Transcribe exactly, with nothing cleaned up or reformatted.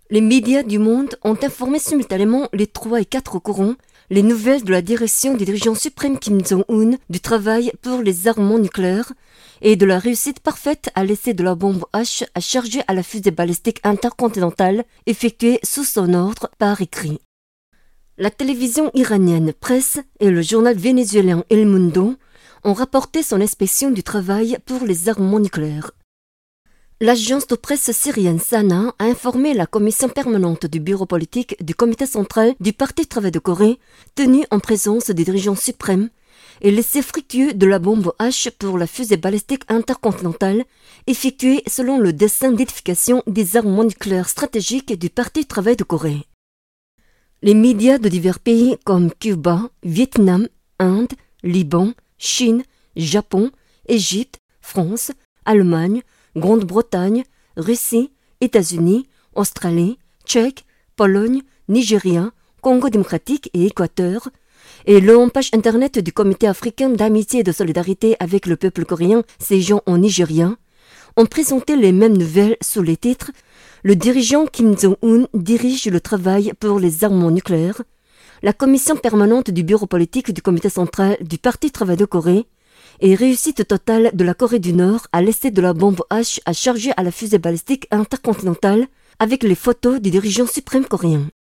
Les médias du monde ont informé simultanément les trois et quatre courants les nouvelles de la direction du dirigeant suprême Kim Jong-un du travail pour les armements nucléaires et de la réussite parfaite à l'essai de la bombe H à charger à la fusée balistique intercontinentale effectuée sous son ordre par écrit. La télévision iranienne Presse et le journal vénézuélien El Mundo ont rapporté son inspection du travail pour les armements nucléaires. L'agence de presse syrienne Sana a informé la commission permanente du bureau politique du comité central du Parti Travail de Corée, tenue en présence des dirigeants suprêmes, et l'essai fructueux de la bombe H pour la fusée balistique intercontinentale, effectuée selon le dessin d'édification des armements nucléaires stratégiques du Parti Travail de Corée. Les médias de divers pays comme Cuba, Vietnam, Inde, Liban, Chine, Japon, Égypte, France, Allemagne, Grande-Bretagne, Russie, États-Unis, Australie, Tchèque, Pologne, Nigeria, Congo démocratique et Équateur, et le page internet du Comité africain d'amitié et de solidarité avec le peuple coréen séjournant au Nigeria, ont présenté les mêmes nouvelles sous les titres « Le dirigeant Kim Jong-un dirige le travail pour les armements nucléaires », la commission permanente du bureau politique du comité central du Parti Travail de Corée, et réussite totale de la Corée du Nord à l'essai de la bombe H à charger à la fusée balistique intercontinentale avec les photos des dirigeants suprêmes coréens.